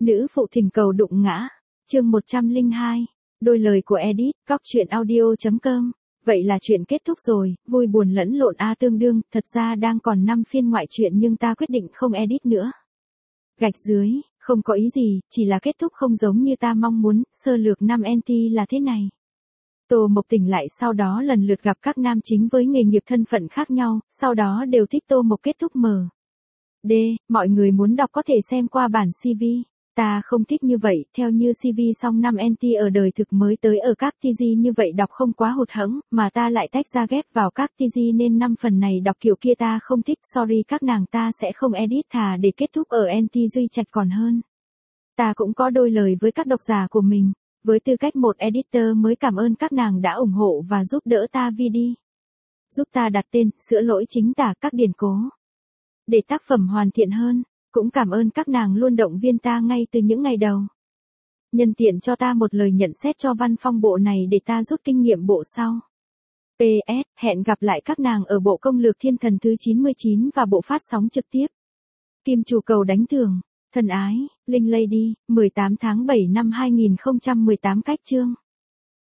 Nữ phụ thỉnh cầu đụng ngã. Chương 102. Đôi lời của Edit, Cóc truyện audio.com. Vậy là chuyện kết thúc rồi, vui buồn lẫn lộn tương đương, thật ra đang còn 5 phiên ngoại truyện nhưng ta quyết định không edit nữa. Gạch dưới, không có ý gì, chỉ là kết thúc không giống như ta mong muốn, sơ lược 5 NT là thế này. Tô Mộc tỉnh lại sau đó lần lượt gặp các nam chính với nghề nghiệp thân phận khác nhau, sau đó đều thích Tô Mộc kết thúc mờ. D, mọi người muốn đọc có thể xem qua bản CV. Ta không thích như vậy, theo như CV xong 5 NT ở đời thực mới tới ở các TG như vậy đọc không quá hụt hẫng, mà ta lại tách ra ghép vào các TG nên 5 phần này đọc kiểu kia ta không thích, sorry các nàng ta sẽ không edit thà để kết thúc ở NT Duy Trạch còn hơn. Ta cũng có đôi lời với các độc giả của mình, với tư cách một editor mới cảm ơn các nàng đã ủng hộ và giúp đỡ ta video. Giúp ta đặt tên, sửa lỗi chính tả các điển cố. Để tác phẩm hoàn thiện hơn. Cũng cảm ơn các nàng luôn động viên ta ngay từ những ngày đầu. Nhân tiện cho ta một lời nhận xét cho văn phong bộ này để ta rút kinh nghiệm bộ sau. PS, hẹn gặp lại các nàng ở bộ công lược thiên thần thứ 99 và bộ phát sóng trực tiếp. Kim chủ cầu đánh thưởng, thân ái, Linh Lady, 18 tháng 7 năm 2018 cách chương.